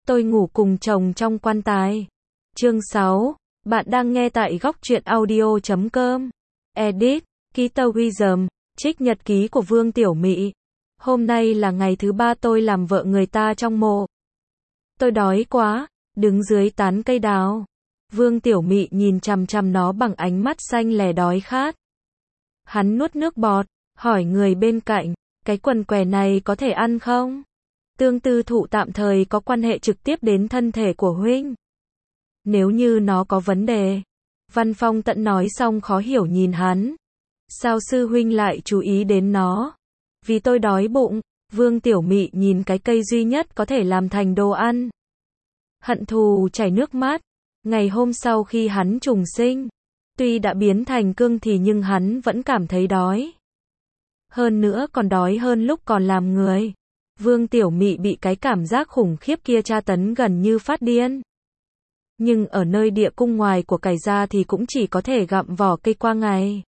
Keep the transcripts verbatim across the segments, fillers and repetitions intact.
Tôi ngủ cùng chồng trong quan tài. Chương sáu. Bạn đang nghe tại góc truyện audio chấm com. Edit, Kita Wisdom, trích nhật ký của Vương Tiểu Mị. Hôm nay là ngày thứ ba tôi làm vợ người ta trong mộ. Tôi đói quá, đứng dưới tán cây đào. Vương Tiểu Mị nhìn chằm chằm nó bằng ánh mắt xanh lè đói khát. Hắn nuốt nước bọt, hỏi người bên cạnh, cái quần què này có thể ăn không? Tương tư thụ tạm thời có quan hệ trực tiếp đến thân thể của huynh. Nếu như nó có vấn đề. Văn Phong Tẫn nói xong khó hiểu nhìn hắn. Sao sư huynh lại chú ý đến nó? Vì tôi đói bụng. Vương Tiểu Mị nhìn cái cây duy nhất có thể làm thành đồ ăn. Hận thù chảy nước mắt. Ngày hôm sau khi hắn trùng sinh, tuy đã biến thành cương thì nhưng hắn vẫn cảm thấy đói. Hơn nữa còn đói hơn lúc còn làm người. Vương Tiểu Mị bị cái cảm giác khủng khiếp kia tra tấn gần như phát điên. Nhưng ở nơi địa cung ngoài của cải gia thì cũng chỉ có thể gặm vỏ cây qua ngày.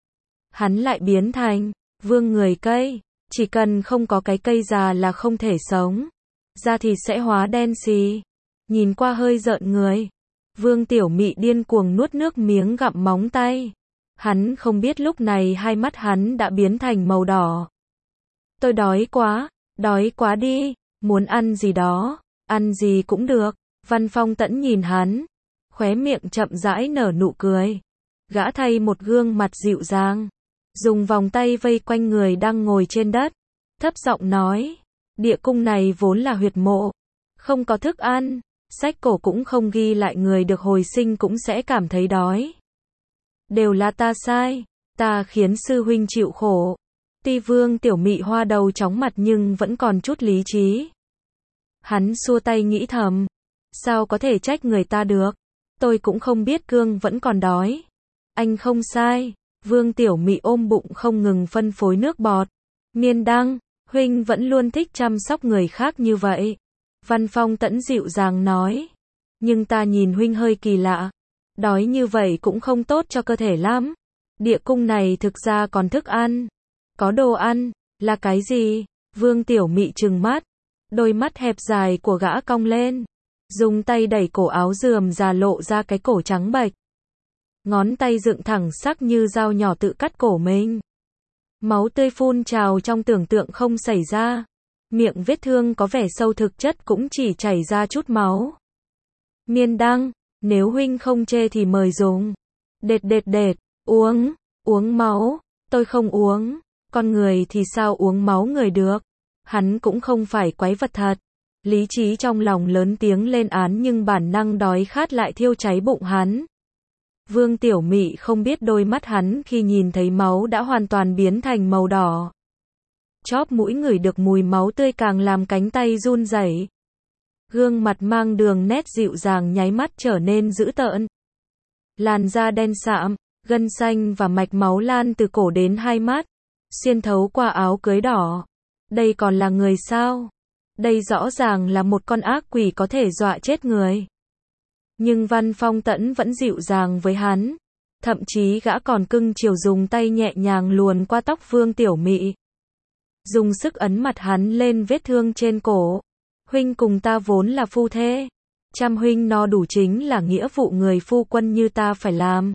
Hắn lại biến thành vương người cây. Chỉ cần không có cái cây già là không thể sống. Da thì sẽ hóa đen xì. Nhìn qua hơi rợn người. Vương Tiểu Mị điên cuồng nuốt nước miếng gặm móng tay. Hắn không biết lúc này hai mắt hắn đã biến thành màu đỏ. Tôi đói quá, đói quá đi, muốn ăn gì đó, ăn gì cũng được. Văn Phong Tẫn nhìn hắn, khóe miệng chậm rãi nở nụ cười. Gã thay một gương mặt dịu dàng, dùng vòng tay vây quanh người đang ngồi trên đất, thấp giọng nói, địa cung này vốn là huyệt mộ, không có thức ăn, sách cổ cũng không ghi lại người được hồi sinh cũng sẽ cảm thấy đói. Đều là ta sai, ta khiến sư huynh chịu khổ. Tuy Vương Tiểu Mị hoa đầu chóng mặt nhưng vẫn còn chút lý trí. Hắn xua tay nghĩ thầm, sao có thể trách người ta được, tôi cũng không biết cương vẫn còn đói. Anh không sai. Vương Tiểu Mị ôm bụng không ngừng phân phối nước bọt. Miên Đăng, huynh vẫn luôn thích chăm sóc người khác như vậy. Văn Phong Tẫn dịu dàng nói. Nhưng ta nhìn huynh hơi kỳ lạ. Đói như vậy cũng không tốt cho cơ thể lắm. Địa cung này thực ra còn thức ăn. Có đồ ăn, là cái gì? Vương Tiểu Mị trừng mắt. Đôi mắt hẹp dài của gã cong lên. Dùng tay đẩy cổ áo rườm rà lộ ra cái cổ trắng bệch. Ngón tay dựng thẳng sắc như dao nhỏ tự cắt cổ mình. Máu tươi phun trào trong tưởng tượng không xảy ra. Miệng vết thương có vẻ sâu thực chất cũng chỉ chảy ra chút máu. Miên Đăng, nếu huynh không chê thì mời dùng. Đệt đệt đệt, uống, uống máu, tôi không uống. Con người thì sao uống máu người được? Hắn cũng không phải quái vật thật. Lý trí trong lòng lớn tiếng lên án nhưng bản năng đói khát lại thiêu cháy bụng hắn. Vương Tiểu Mị không biết đôi mắt hắn khi nhìn thấy máu đã hoàn toàn biến thành màu đỏ. Chóp mũi ngửi được mùi máu tươi càng làm cánh tay run rẩy. Gương mặt mang đường nét dịu dàng nháy mắt trở nên dữ tợn. Làn da đen sạm, gân xanh và mạch máu lan từ cổ đến hai mắt, xuyên thấu qua áo cưới đỏ. Đây còn là người sao? Đây rõ ràng là một con ác quỷ có thể dọa chết người. Nhưng Văn Phong Tẫn vẫn dịu dàng với hắn. Thậm chí gã còn cưng chiều dùng tay nhẹ nhàng luồn qua tóc Vương Tiểu Mị. Dùng sức ấn mặt hắn lên vết thương trên cổ. Huynh cùng ta vốn là phu thê. Chăm huynh no đủ chính là nghĩa vụ người phu quân như ta phải làm.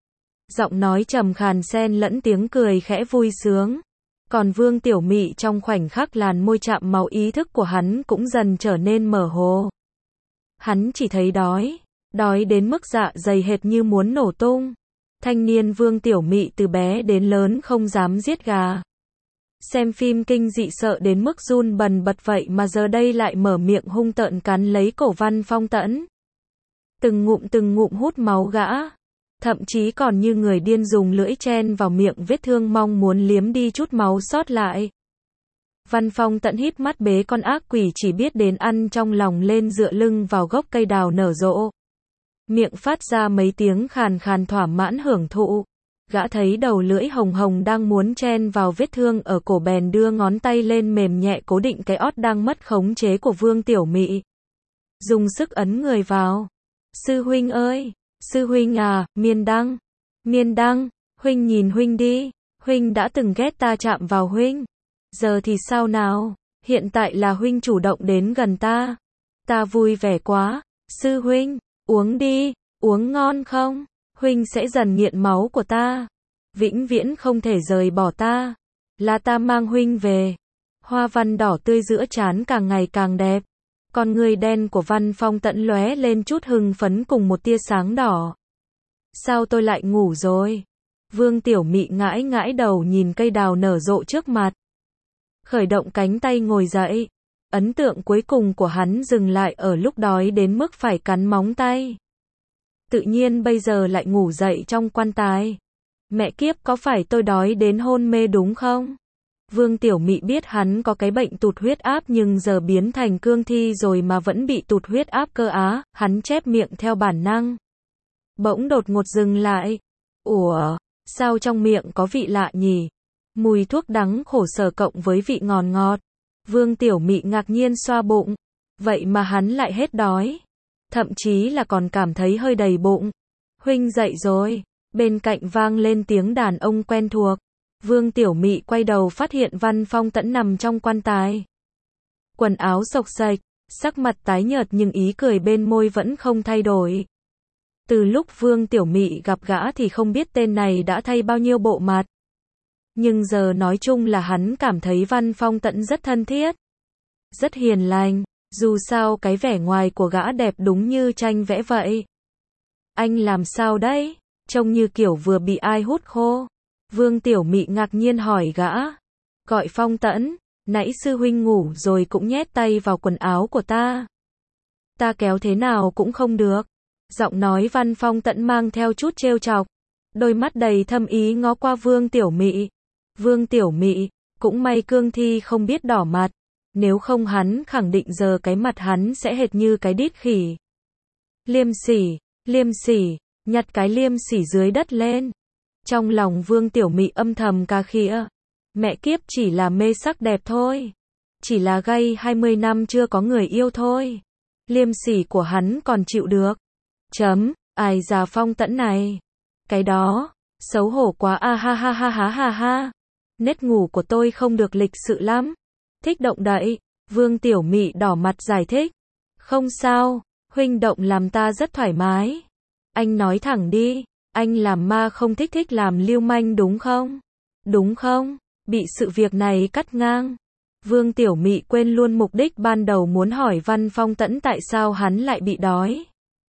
Giọng nói trầm khàn xen lẫn tiếng cười khẽ vui sướng. Còn Vương Tiểu Mị trong khoảnh khắc làn môi chạm máu ý thức của hắn cũng dần trở nên mơ hồ. Hắn chỉ thấy đói. Đói đến mức dạ dày hệt như muốn nổ tung. Thanh niên Vương Tiểu Mị từ bé đến lớn không dám giết gà. Xem phim kinh dị sợ đến mức run bần bật vậy mà giờ đây lại mở miệng hung tợn cắn lấy cổ Văn Phong Tẫn. Từng ngụm từng ngụm hút máu gã. Thậm chí còn như người điên dùng lưỡi chen vào miệng vết thương mong muốn liếm đi chút máu sót lại. Văn Phong Tẫn híp mắt bế con ác quỷ chỉ biết đến ăn trong lòng lên dựa lưng vào gốc cây đào nở rộ. Miệng phát ra mấy tiếng khàn khàn thỏa mãn hưởng thụ. Gã thấy đầu lưỡi hồng hồng đang muốn chen vào vết thương ở cổ bèn đưa ngón tay lên mềm nhẹ cố định cái ót đang mất khống chế của Vương Tiểu Mị. Dùng sức ấn người vào. Sư huynh ơi, sư huynh à, Miên Đăng, Miên Đăng, huynh nhìn huynh đi, huynh đã từng ghét ta chạm vào huynh. Giờ thì sao nào, hiện tại là huynh chủ động đến gần ta. Ta vui vẻ quá. Sư huynh, uống đi, uống ngon không? Huynh sẽ dần nghiện máu của ta. Vĩnh viễn không thể rời bỏ ta. Là ta mang huynh về. Hoa văn đỏ tươi giữa trán càng ngày càng đẹp. Con người đen của Văn Phong Tẫn lóe lên chút hưng phấn cùng một tia sáng đỏ. Sao tôi lại ngủ rồi? Vương Tiểu Mị ngãi ngãi đầu nhìn cây đào nở rộ trước mặt. Khởi động cánh tay ngồi dậy. Ấn tượng cuối cùng của hắn dừng lại ở lúc đói đến mức phải cắn móng tay. Tự nhiên bây giờ lại ngủ dậy trong quan tài. Mẹ kiếp, có phải tôi đói đến hôn mê đúng không? Vương Tiểu Mị biết hắn có cái bệnh tụt huyết áp nhưng giờ biến thành cương thi rồi mà vẫn bị tụt huyết áp cơ á, hắn chép miệng theo bản năng. Bỗng đột ngột dừng lại. Ủa, sao trong miệng có vị lạ nhỉ? Mùi thuốc đắng khổ sở cộng với vị ngọt ngọt. Vương Tiểu Mị ngạc nhiên xoa bụng. Vậy mà hắn lại hết đói. Thậm chí là còn cảm thấy hơi đầy bụng. Huynh dậy rồi. Bên cạnh vang lên tiếng đàn ông quen thuộc. Vương Tiểu Mị quay đầu phát hiện Văn Phong Tẫn nằm trong quan tài. Quần áo xộc xệch, sắc mặt tái nhợt nhưng ý cười bên môi vẫn không thay đổi. Từ lúc Vương Tiểu Mị gặp gã thì không biết tên này đã thay bao nhiêu bộ mặt. Nhưng giờ nói chung là hắn cảm thấy Văn Phong Tẫn rất thân thiết. Rất hiền lành, dù sao cái vẻ ngoài của gã đẹp đúng như tranh vẽ vậy. Anh làm sao đấy? Trông như kiểu vừa bị ai hút khô. Vương Tiểu Mị ngạc nhiên hỏi gã. Gọi Phong Tẫn, nãy sư huynh ngủ rồi cũng nhét tay vào quần áo của ta. Ta kéo thế nào cũng không được. Giọng nói Văn Phong Tẫn mang theo chút trêu chọc. Đôi mắt đầy thâm ý ngó qua Vương Tiểu Mị. Vương Tiểu Mị, cũng may cương thi không biết đỏ mặt. Nếu không hắn khẳng định giờ cái mặt hắn sẽ hệt như cái đít khỉ. Liêm sỉ, liêm sỉ, nhặt cái liêm sỉ dưới đất lên. Trong lòng Vương Tiểu Mị âm thầm cà khịa. Mẹ kiếp, chỉ là mê sắc đẹp thôi. Chỉ là gay hai mươi năm chưa có người yêu thôi. Liêm sỉ của hắn còn chịu được. Chấm, ai già Phong Tẫn này. Cái đó, xấu hổ quá a ha ha ha ha ha ha. Nết ngủ của tôi không được lịch sự lắm. Thích động đậy. Vương Tiểu Mị đỏ mặt giải thích. Không sao, huynh động làm ta rất thoải mái. Anh nói thẳng đi. Anh làm ma không thích thích làm lưu manh đúng không? Đúng không? Bị sự việc này cắt ngang. Vương Tiểu Mị quên luôn mục đích ban đầu muốn hỏi Văn Phong Tẫn tại sao hắn lại bị đói.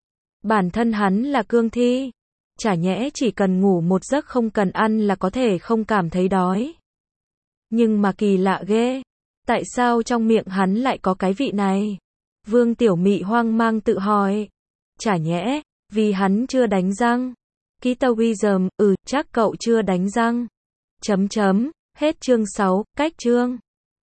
Bản thân hắn là cương thi. Chả nhẽ chỉ cần ngủ một giấc không cần ăn là có thể không cảm thấy đói. Nhưng mà kỳ lạ ghê. Tại sao trong miệng hắn lại có cái vị này? Vương Tiểu Mị hoang mang tự hỏi. Chả nhẽ, vì hắn chưa đánh răng. Ký tàu Wisdom, ừ, chắc cậu chưa đánh răng. Chấm chấm, hết chương sáu, cách chương.